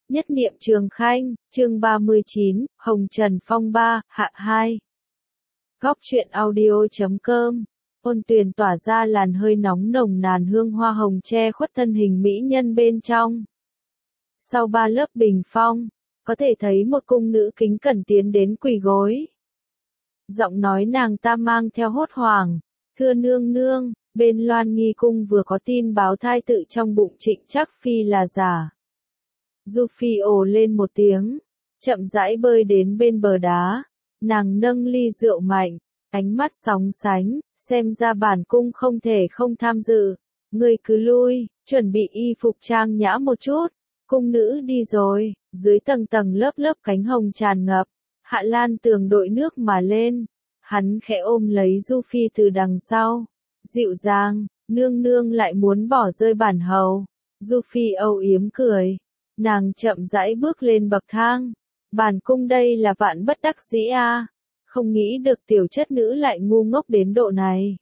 Nhất niệm Trường Khanh, chương 39, Hồng Trần Phong Ba, hạ 2. Góc truyện audio.com. Ôn Tuyền tỏa ra làn hơi nóng nồng nàn hương hoa hồng che khuất thân hình mỹ nhân bên trong. Sau 3 lớp bình phong, có thể thấy một cung nữ kính cẩn tiến đến quỳ gối. Giọng nói nàng ta mang theo hốt hoảng, thưa nương nương, bên Loan Nghi cung vừa có tin báo thai tự trong bụng Trịnh Trác Phi là giả. Du Phi ồ lên một tiếng, chậm rãi bơi đến bên bờ đá, nàng nâng ly rượu mạnh, ánh mắt sóng sánh, xem ra bản cung không thể không tham dự, ngươi cứ lui, chuẩn bị y phục trang nhã một chút, cung nữ đi rồi, dưới tầng tầng lớp lớp cánh hồng tràn ngập, Hạ Lan Tường đội nước mà lên, hắn khẽ ôm lấy Du Phi từ đằng sau, dịu dàng, nương nương lại muốn bỏ rơi bản hầu, Du Phi âu yếm cười. Nàng chậm rãi bước lên bậc thang. Bản cung đây là vạn bất đắc dĩ a, không nghĩ được tiểu chất nữ lại ngu ngốc đến độ này.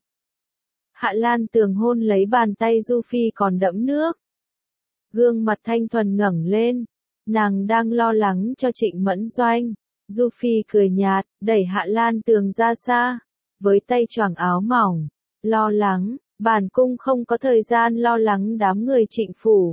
Hạ Lan Tường hôn lấy bàn tay Du Phi còn đẫm nước. Gương mặt thanh thuần ngẩng lên, nàng đang lo lắng cho Trịnh Mẫn Doanh. Du Phi cười nhạt, đẩy Hạ Lan Tường ra xa, với tay choàng áo mỏng, lo lắng, bản cung không có thời gian lo lắng đám người Trịnh phủ.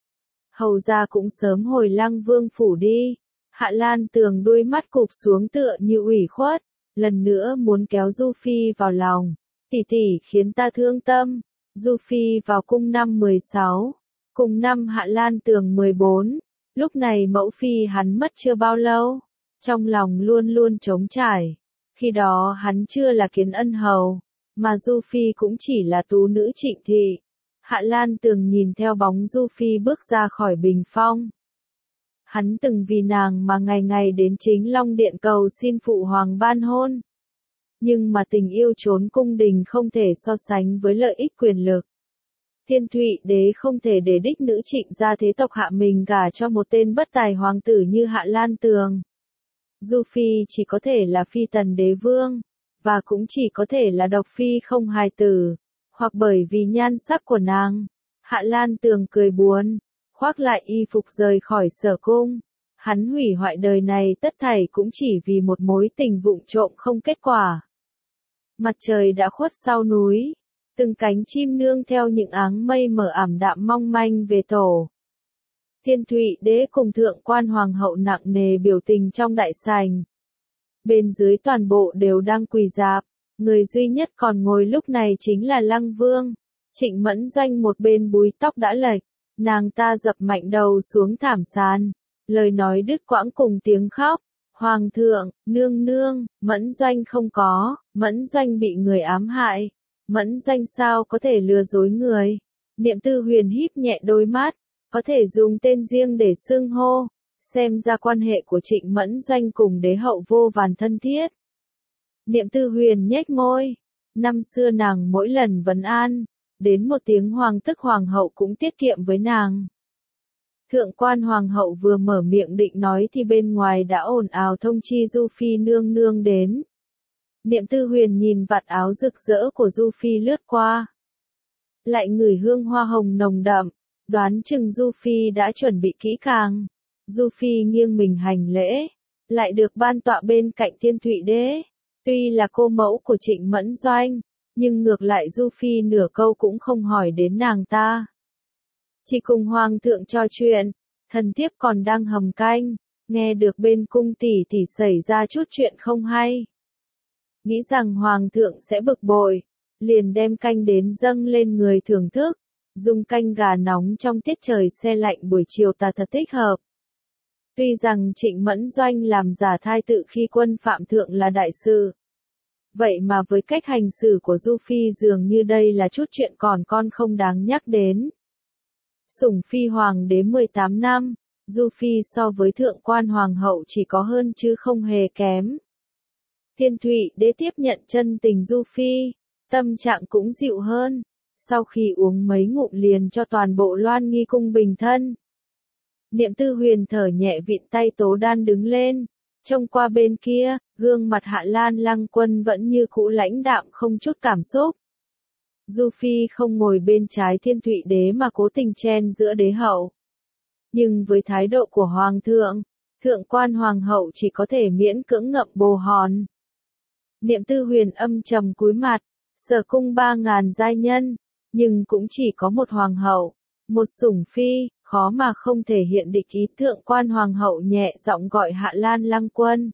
Hầu ra cũng sớm hồi Lăng Vương phủ đi. Hạ Lan Tường đuôi mắt cụp xuống tựa như ủy khuất, lần nữa muốn kéo Du Phi vào lòng. Tỷ tỷ khiến ta thương tâm. Du Phi vào cung năm 16, cùng năm Hạ Lan Tường 14. Lúc này mẫu phi hắn mất chưa bao lâu, trong lòng luôn luôn trống trải. Khi đó hắn chưa là Kiến Ân hầu, mà Du Phi cũng chỉ là tú nữ Trịnh thị. Hạ Lan Tường nhìn theo bóng Du Phi bước ra khỏi bình phong. Hắn từng vì nàng mà ngày ngày đến Chính Long Điện cầu xin phụ hoàng ban hôn. Nhưng mà tình yêu trốn cung đình không thể so sánh với lợi ích quyền lực. Thiên Thụy Đế không thể để đích nữ Trịnh gia thế tộc hạ mình gả cho một tên bất tài hoàng tử như Hạ Lan Tường. Du Phi chỉ có thể là phi tần đế vương, và cũng chỉ có thể là độc phi không hài tử. Hoặc bởi vì nhan sắc của nàng. Hạ Lan Tường cười buồn, khoác lại y phục rời khỏi Sở cung. Hắn hủy hoại đời này tất thảy cũng chỉ vì một mối tình vụng trộm không kết quả. Mặt trời đã khuất sau núi, từng cánh chim nương theo những áng mây mờ ảm đạm mong manh về tổ. Thiên Thụy Đế cùng thượng quan hoàng hậu nặng nề biểu tình trong đại sảnh. Bên dưới toàn bộ đều đang quỳ rạp. Người duy nhất còn ngồi lúc này chính là Lăng Vương. Trịnh Mẫn Doanh một bên búi tóc đã lệch, nàng ta dập mạnh đầu xuống thảm sàn, lời nói đứt quãng cùng tiếng khóc. Hoàng thượng, nương nương, Mẫn Doanh không có, Mẫn Doanh bị người ám hại. Mẫn Doanh sao có thể lừa dối người? Niệm Tư Huyền híp nhẹ đôi mắt, có thể dùng tên riêng để xưng hô, xem ra quan hệ của Trịnh Mẫn Doanh cùng đế hậu vô vàn thân thiết. Niệm Tư Huyền nhếch môi, năm xưa nàng mỗi lần vấn an, đến một tiếng hoàng tức hoàng hậu cũng tiết kiệm với nàng. Thượng quan hoàng hậu vừa mở miệng định nói thì bên ngoài đã ồn ào thông chi Du Phi nương nương đến. Niệm Tư Huyền nhìn vạt áo rực rỡ của Du Phi lướt qua. Lại ngửi hương hoa hồng nồng đậm, đoán chừng Du Phi đã chuẩn bị kỹ càng. Du Phi nghiêng mình hành lễ, lại được ban tọa bên cạnh Thiên Thụy Đế. Tuy là cô mẫu của Trịnh Mẫn Doanh, nhưng ngược lại Du Phi nửa câu cũng không hỏi đến nàng ta. Chỉ cùng hoàng thượng trò chuyện, thần thiếp còn đang hầm canh, nghe được bên cung tỷ tỷ xảy ra chút chuyện không hay. Nghĩ rằng hoàng thượng sẽ bực bội, liền đem canh đến dâng lên người thưởng thức, dùng canh gà nóng trong tiết trời se lạnh buổi chiều ta thật thích hợp. Tuy rằng Trịnh Mẫn Doanh làm giả thai tự khi quân phạm thượng là đại sự. Vậy mà với cách hành xử của Du Phi dường như đây là chút chuyện còn con không đáng nhắc đến. Sủng phi hoàng đế 18 năm, Du Phi so với thượng quan hoàng hậu chỉ có hơn chứ không hề kém. Thiên Thụy Đế tiếp nhận chân tình Du Phi, tâm trạng cũng dịu hơn, sau khi uống mấy ngụm liền cho toàn bộ Loan Nghi cung bình thân. Niệm Tư Huyền thở nhẹ vịn tay Tố Đan đứng lên, trông qua bên kia, gương mặt Hạ Lan Lăng Quân vẫn như cũ lãnh đạm không chút cảm xúc. Du Phi không ngồi bên trái Thiên Thụy Đế mà cố tình chen giữa đế hậu. Nhưng với thái độ của hoàng thượng, thượng quan hoàng hậu chỉ có thể miễn cưỡng ngậm bồ hòn. Niệm Tư Huyền âm trầm cúi mặt, sở cung 3.000 giai nhân, nhưng cũng chỉ có một hoàng hậu, một sủng phi, khó mà không thể hiện địch ý. Thượng quan hoàng hậu nhẹ giọng gọi Hạ Lan Lăng Quân.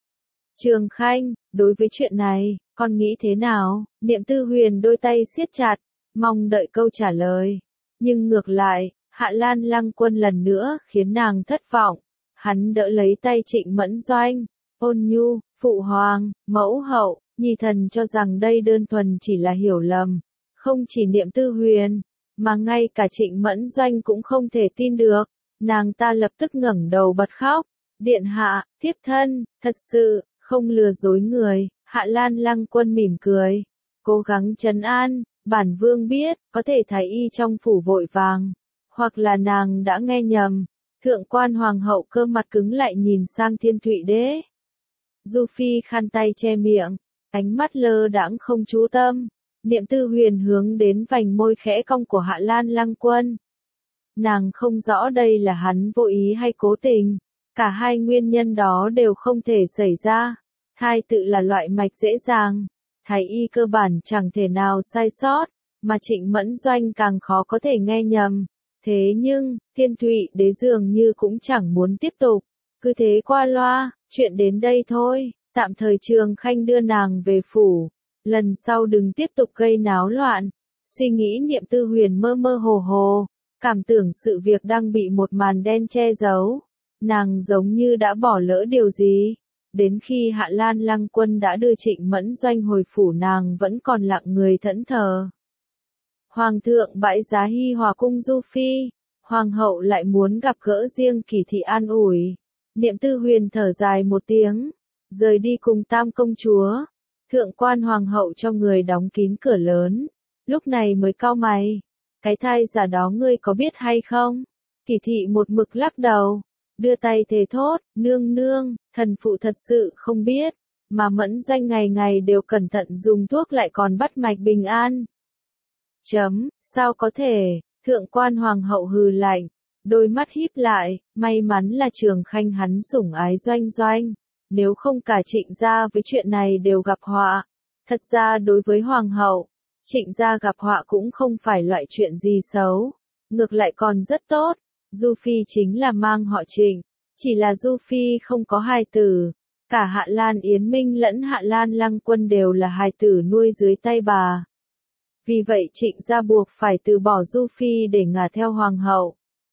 Trường Khanh, đối với chuyện này, con nghĩ thế nào? Niệm Tư Huyền đôi tay siết chặt, mong đợi câu trả lời. Nhưng ngược lại, Hạ Lan Lăng Quân lần nữa khiến nàng thất vọng. Hắn đỡ lấy tay Trịnh Mẫn Doanh, ôn nhu, phụ hoàng, mẫu hậu, nhi thần cho rằng đây đơn thuần chỉ là hiểu lầm. Không chỉ Niệm Tư Huyền, mà ngay cả Trịnh Mẫn Doanh cũng không thể tin được. Nàng ta lập tức ngẩng đầu bật khóc. Điện hạ, thiếp thân, thật sự, không lừa dối người. Hạ Lan Lăng Quân mỉm cười, cố gắng trấn an. Bản vương biết, có thể thái y trong phủ vội vàng, hoặc là nàng đã nghe nhầm. Thượng quan hoàng hậu cơ mặt cứng lại nhìn sang Thiên Thụy Đế. Du Phi khăn tay che miệng, ánh mắt lơ đãng không chú tâm. Niệm Tư Huyền hướng đến vành môi khẽ cong của Hạ Lan Lăng Quân. Nàng không rõ đây là hắn vô ý hay cố tình. Cả hai nguyên nhân đó đều không thể xảy ra. Thai tự là loại mạch dễ dàng. Thái y cơ bản chẳng thể nào sai sót, mà Trịnh Mẫn Doanh càng khó có thể nghe nhầm. Thế nhưng, Thiên Thụy Đế dường như cũng chẳng muốn tiếp tục. Cứ thế qua loa, chuyện đến đây thôi, tạm thời Trường Khanh đưa nàng về phủ. Lần sau đừng tiếp tục gây náo loạn. Suy nghĩ Niệm Tư Huyền mơ mơ hồ hồ, cảm tưởng sự việc đang bị một màn đen che giấu. Nàng giống như đã bỏ lỡ điều gì. Đến khi Hạ Lan Lăng Quân đã đưa Trịnh Mẫn Doanh hồi phủ, nàng vẫn còn lặng người thẫn thờ. Hoàng thượng bãi giá Hi Hòa cung Du Phi, hoàng hậu lại muốn gặp gỡ riêng Kỳ thị an ủi. Niệm Tư Huyền thở dài một tiếng, rời đi cùng Tam công chúa. Thượng quan hoàng hậu cho người đóng kín cửa lớn, lúc này mới cau mày. Cái thai giả đó ngươi có biết hay không? Kỳ thị một mực lắc đầu, đưa tay thề thốt, nương nương, thần phụ thật sự không biết, mà Mẫn Doanh ngày ngày đều cẩn thận dùng thuốc lại còn bắt mạch bình an. Sao có thể? Thượng quan hoàng hậu hừ lạnh, đôi mắt híp lại, may mắn là Trường Khanh hắn sủng ái Doanh Doanh, nếu không cả Trịnh gia với chuyện này đều gặp họa. Thật ra đối với hoàng hậu, Trịnh gia gặp họa cũng không phải loại chuyện gì xấu, ngược lại còn rất tốt. Du Phi chính là mang họ Trịnh, chỉ là Du Phi không có hài tử. Cả Hạ Lan Yến Minh lẫn Hạ Lan Lăng Quân đều là hài tử nuôi dưới tay bà. Vì vậy Trịnh gia buộc phải từ bỏ Du Phi để ngả theo hoàng hậu.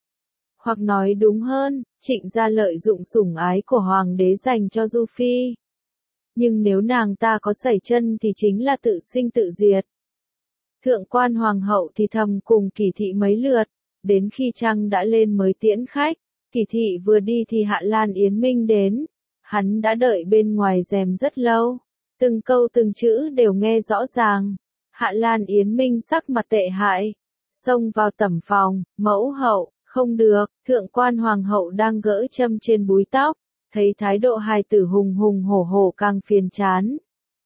Hoặc nói đúng hơn, Trịnh gia lợi dụng sủng ái của hoàng đế dành cho Du Phi. Nhưng nếu nàng ta có sẩy chân thì chính là tự sinh tự diệt. Thượng quan hoàng hậu thì thầm cùng Kỳ thị mấy lượt, đến khi trăng đã lên mới tiễn khách. Kỳ thị vừa đi thì Hạ Lan Yến Minh đến, hắn đã đợi bên ngoài rèm rất lâu, từng câu từng chữ đều nghe rõ ràng. Hạ Lan Yến Minh sắc mặt tệ hại, xông vào tẩm phòng. Mẫu hậu, không được. Thượng quan hoàng hậu đang gỡ châm trên búi tóc, thấy thái độ hài tử hùng hùng hổ hổ càng phiền chán.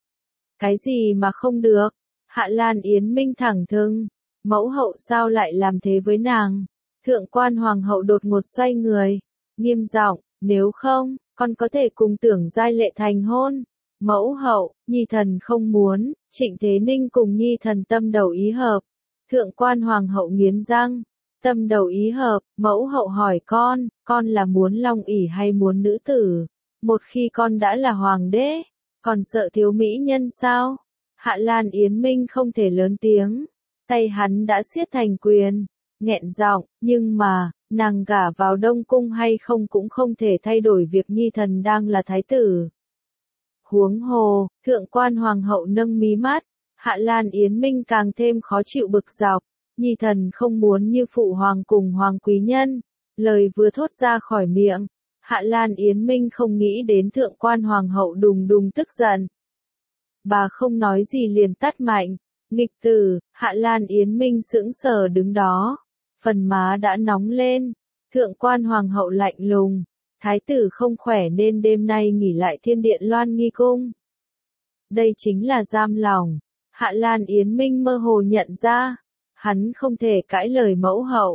Cái gì mà không được? Hạ Lan Yến Minh thẳng thừng, mẫu hậu sao lại làm thế với nàng? Thượng quan hoàng hậu đột ngột xoay người, nghiêm giọng, nếu không, con có thể cùng Tưởng Giai Lệ thành hôn. Mẫu hậu, nhi thần không muốn. Trịnh Thế Ninh cùng nhi thần tâm đầu ý hợp. Thượng quan hoàng hậu nghiến răng, tâm đầu ý hợp. Mẫu hậu hỏi con là muốn long ỷ hay muốn nữ tử? Một khi con đã là hoàng đế, còn sợ thiếu mỹ nhân sao? Hạ Lan Yến Minh không thể lớn tiếng, tay hắn đã siết thành quyền, nghẹn giọng, nhưng mà, nàng gả vào Đông Cung hay không cũng không thể thay đổi việc nhi thần đang là thái tử. Huống hồ, thượng quan hoàng hậu nâng mí mắt, Hạ Lan Yến Minh càng thêm khó chịu bực dọc, nhi thần không muốn như phụ hoàng cùng hoàng quý nhân. Lời vừa thốt ra khỏi miệng, Hạ Lan Yến Minh không nghĩ đến thượng quan hoàng hậu đùng đùng tức giận. Bà không nói gì liền tắt mạnh, nghịch tử. Hạ Lan Yến Minh sững sờ đứng đó, phần má đã nóng lên. Thượng quan hoàng hậu lạnh lùng, thái tử không khỏe nên đêm nay nghỉ lại Thiên Điện Loan Nghi Cung. Đây chính là giam lòng. Hạ Lan Yến Minh mơ hồ nhận ra, hắn không thể cãi lời mẫu hậu,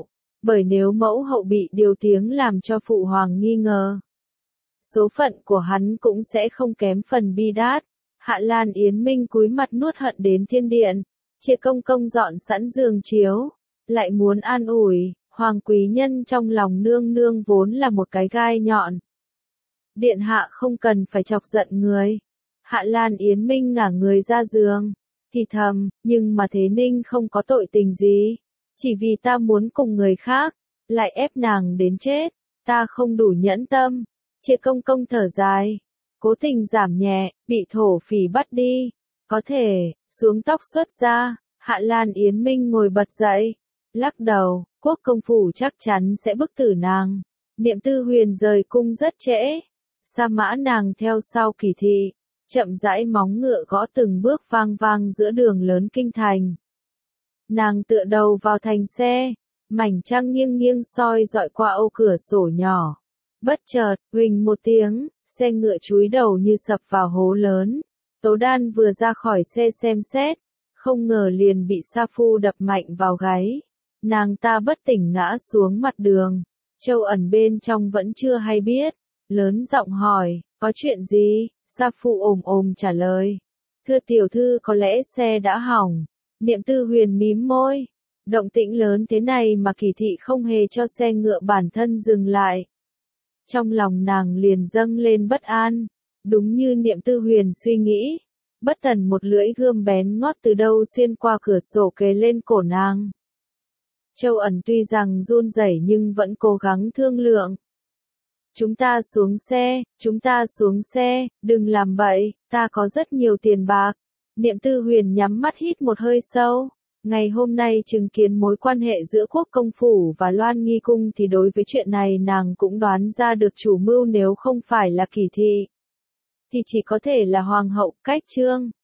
Bởi nếu mẫu hậu bị điều tiếng làm cho phụ hoàng nghi ngờ, số phận của hắn cũng sẽ không kém phần bi đát. Hạ Lan Yến Minh cúi mặt nuốt hận đến thiên điện. Chia công công dọn sẵn giường chiếu, lại muốn an ủi, hoàng quý nhân trong lòng nương nương vốn là một cái gai nhọn. Điện hạ không cần phải chọc giận người. Hạ Lan Yến Minh ngả người ra giường, thì thầm, nhưng mà Thế Ninh không có tội tình gì. Chỉ vì ta muốn cùng người khác, lại ép nàng đến chết, ta không đủ nhẫn tâm. Chia công công thở dài, cố tình giảm nhẹ, bị thổ phỉ bắt đi. Có thể, xuống tóc xuất ra. Hạ Lan Yến Minh ngồi bật dậy, lắc đầu, quốc công phủ chắc chắn sẽ bức tử nàng. Niệm Tư Huyền rời cung rất trễ, sa mã nàng theo sau Kỳ thị, chậm rãi móng ngựa gõ từng bước vang vang giữa đường lớn kinh thành. Nàng tựa đầu vào thành xe, mảnh trăng nghiêng nghiêng soi dọi qua ô cửa sổ nhỏ. Bất chợt, huỳnh một tiếng, xe ngựa chúi đầu như sập vào hố lớn. Tố Đan vừa ra khỏi xe xem xét, không ngờ liền bị sa phu đập mạnh vào gáy. Nàng ta bất tỉnh ngã xuống mặt đường. Châu Ẩn bên trong vẫn chưa hay biết, lớn giọng hỏi, có chuyện gì? Sa phu ồm ồm trả lời, thưa tiểu thư, có lẽ xe đã hỏng. Niệm Tư Huyền mím môi, động tĩnh lớn thế này mà Kỳ thị không hề cho xe ngựa bản thân dừng lại. Trong lòng nàng liền dâng lên bất an, đúng như Niệm Tư Huyền suy nghĩ. Bất tần một lưỡi gươm bén ngót từ đâu xuyên qua cửa sổ kề lên cổ nàng. Châu Ẩn tuy rằng run rẩy nhưng vẫn cố gắng thương lượng. Chúng ta xuống xe, đừng làm bậy, ta có rất nhiều tiền bạc. Niệm Tư Huyền nhắm mắt hít một hơi sâu. Ngày hôm nay chứng kiến mối quan hệ giữa quốc công phủ và Loan Nghi cung thì đối với chuyện này nàng cũng đoán ra được chủ mưu nếu không phải là Kỳ thị, thì chỉ có thể là hoàng hậu Cách Trương.